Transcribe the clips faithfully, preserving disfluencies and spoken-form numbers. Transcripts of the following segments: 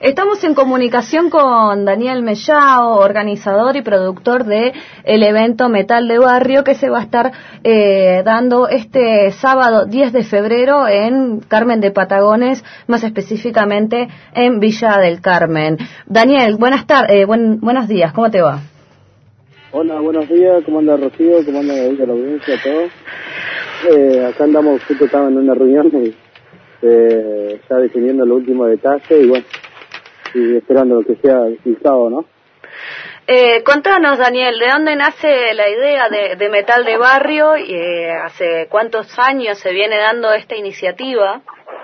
Estamos en comunicación con Daniel Mellao, organizador y productor de el evento Metal de Barrio, que se va a estar eh, dando este sábado diez de febrero en Carmen de Patagones, más específicamente en Villa del Carmen. Daniel, buenas tardes, eh, buen, buenos días, ¿cómo te va? Hola, buenos días, ¿cómo anda Rocío? ¿Cómo anda la audiencia? ¿Todo? Eh, acá andamos, justo estaba en una reunión y eh, ya definiendo los últimos detalles y bueno, y esperando que sea el sábado, ¿no? Eh, contanos, Daniel, ¿de dónde nace la idea de, de Metal de Barrio? Y, eh, ¿hace cuántos años se viene dando esta iniciativa?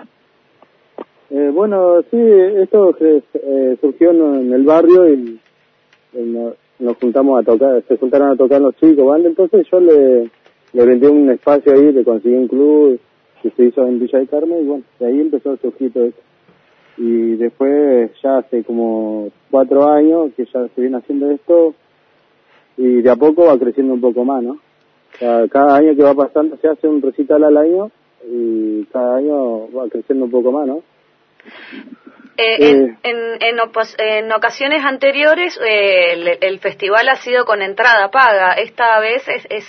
Eh, bueno, sí, esto eh, surgió en el barrio y eh, nos juntamos a tocar, se juntaron a tocar los chicos, ¿vale? Entonces yo le, le vendí un espacio ahí, le conseguí un club que se hizo en Villa del Carmen y bueno, de ahí empezó a surgir todo esto. Y después ya hace como cuatro años que ya se viene haciendo esto y de a poco va creciendo un poco más, ¿no? O sea, cada año que va pasando se hace un recital al año y cada año va creciendo un poco más, ¿no? Eh, eh, en, en, en, opos, en ocasiones anteriores eh, el, el festival ha sido con entrada paga, esta vez es, es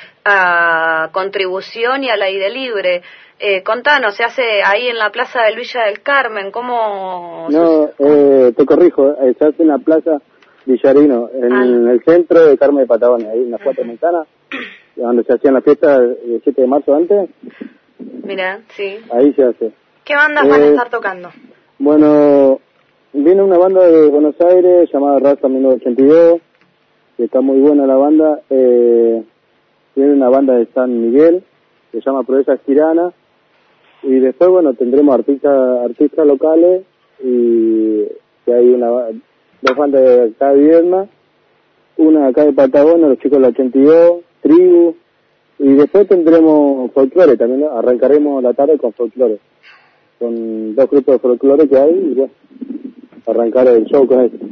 a contribución y al aire libre. Eh, contanos, se hace ahí en la plaza del Villa del Carmen, ¿cómo...? No, eh, te corrijo, eh, se hace en la plaza Villarino, en ah. el centro de Carmen de Patagones, ahí en las cuatro ventanas, donde se hacían las fiestas el siete de marzo antes. Mira, sí. Ahí se hace. ¿Qué bandas eh, van a estar tocando? Bueno, viene una banda de Buenos Aires llamada Raza mil novecientos ochenta y dos, que está muy buena la banda. Eh, viene una banda de San Miguel, que se llama Proezas Tirana. Y después, bueno, tendremos artistas artistas locales y que hay una dos bandas de acá de Viedma, una acá de Patagonia, los chicos de la ochenta y dos, Tribu, y después tendremos folclore, también arrancaremos la tarde con folclore, con dos grupos de folclore que hay y bueno, arrancar el show con eso.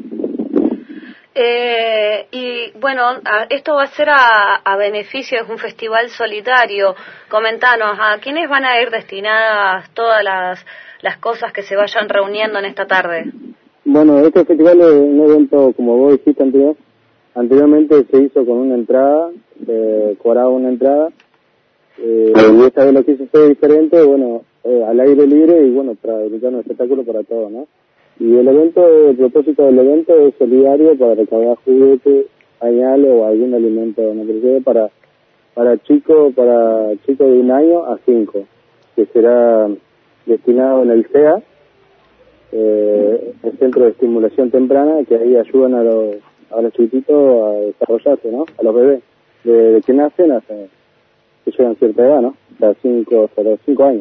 Eh, y bueno, a, esto va a ser a, a beneficio, es un festival solidario. Comentanos, ¿a quiénes van a ir destinadas todas las, las cosas que se vayan reuniendo en esta tarde? Bueno, este festival es un evento, como vos dijiste anterior, anteriormente se hizo con una entrada, eh, cobraba una entrada, eh, y esta vez lo que hizo fue diferente, bueno, eh, al aire libre y bueno, para brindar un espectáculo para todos, ¿no? Y el evento, el propósito del evento es solidario para recaudar juguetes, pañales o algún alimento no procede para para chicos para chicos de un año a cinco, que será destinado en el C E A, eh, el Centro de Estimulación Temprana, que ahí ayudan a los a los chiquititos a desarrollarse, ¿no? A los bebés, de, de que nacen hasta que llegan a cierta edad, ¿no? Hasta cinco, hasta los cinco años.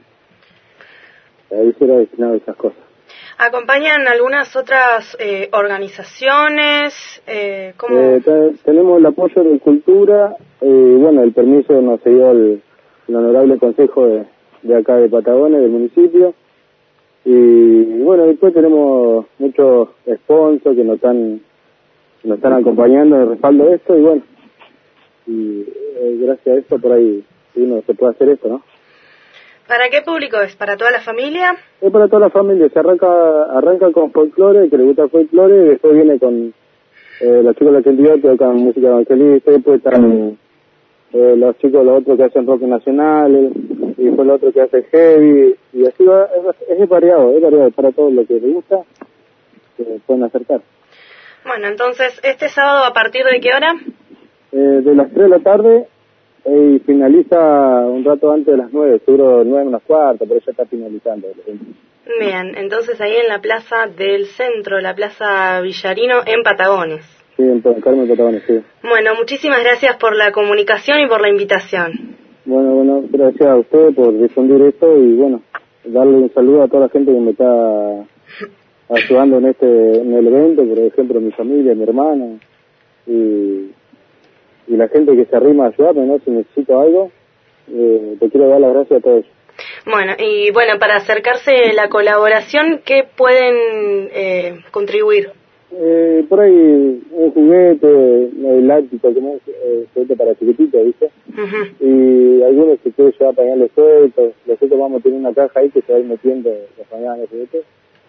Ahí será destinado a esas cosas. ¿Acompañan algunas otras eh, organizaciones? Eh, ¿cómo? Eh, tenemos el apoyo de Cultura, y eh, bueno, el permiso nos dio el, el honorable consejo de, de acá de Patagones, del municipio, y, y bueno, después tenemos muchos sponsors que nos están, nos están acompañando en el respaldo de esto, y bueno, y eh, gracias a esto por ahí uno se puede hacer esto, ¿no? ¿Para qué público es? ¿Para toda la familia? Es para toda la familia. Se arranca arranca con folclore, que le gusta el folclore, y después viene con eh, los chicos de la ochenta y dos que tocan música evangelista, después están eh, los chicos, los otros que hacen rock nacional, y después los otros que hacen heavy, y así va, es, es variado, es variado para todos los que les gusta, que pueden acercar. Bueno, entonces, ¿este sábado a partir de qué hora? Eh, de las tres de la tarde, y finaliza un rato antes de las nueve, seguro nueve menos cuarto, pero ya está finalizando. Bien, entonces ahí en la plaza del centro, la plaza Villarino, en Patagones. Sí, en Carmen, Patagones, sí. Bueno, muchísimas gracias por la comunicación y por la invitación. Bueno, bueno, gracias a usted por difundir esto y bueno, darle un saludo a toda la gente que me está ayudando en este en el evento, por ejemplo mi familia, mi hermana y... y la gente que se arrima a ayudarme, ¿no? Si necesito algo, eh, te quiero dar las gracias a todos. Bueno, y bueno, para acercarse la colaboración, ¿qué pueden eh, contribuir? Eh, por ahí un juguete, el látigo, como un eh, juguete para chiquititos, ¿viste? Uh-huh. Y algunos que quieren llevar pañales sueltos, nosotros vamos a tener una caja ahí que se va a ir metiendo los pañales, juguetes.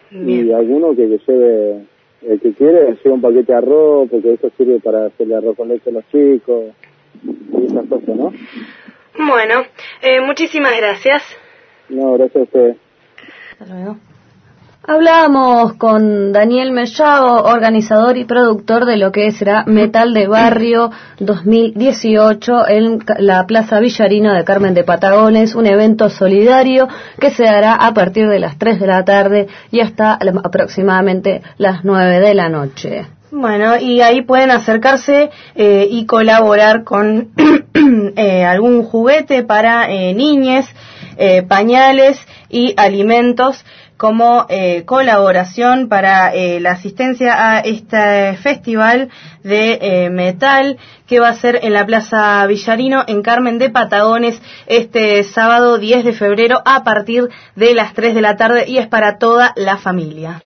Bien. Y alguno que, que lleve, el que quiere, lleva un paquete de arroz, porque eso sirve para hacerle arroz con leche a los chicos, y esas cosas, ¿no? Bueno, eh, muchísimas gracias. No, gracias a ustedes. Hasta luego. Hablábamos con Daniel Mellao, organizador y productor de lo que será Metal de Barrio dos mil dieciocho en la Plaza Villarino de Carmen de Patagones, un evento solidario que se dará a partir de las tres de la tarde y hasta aproximadamente las nueve de la noche. Bueno, y ahí pueden acercarse eh, y colaborar con eh, algún juguete para eh, niñes, eh, pañales y alimentos, como eh, colaboración para eh, la asistencia a este festival de eh, metal que va a ser en la Plaza Villarino en Carmen de Patagones este sábado diez de febrero a partir de las tres de la tarde y es para toda la familia.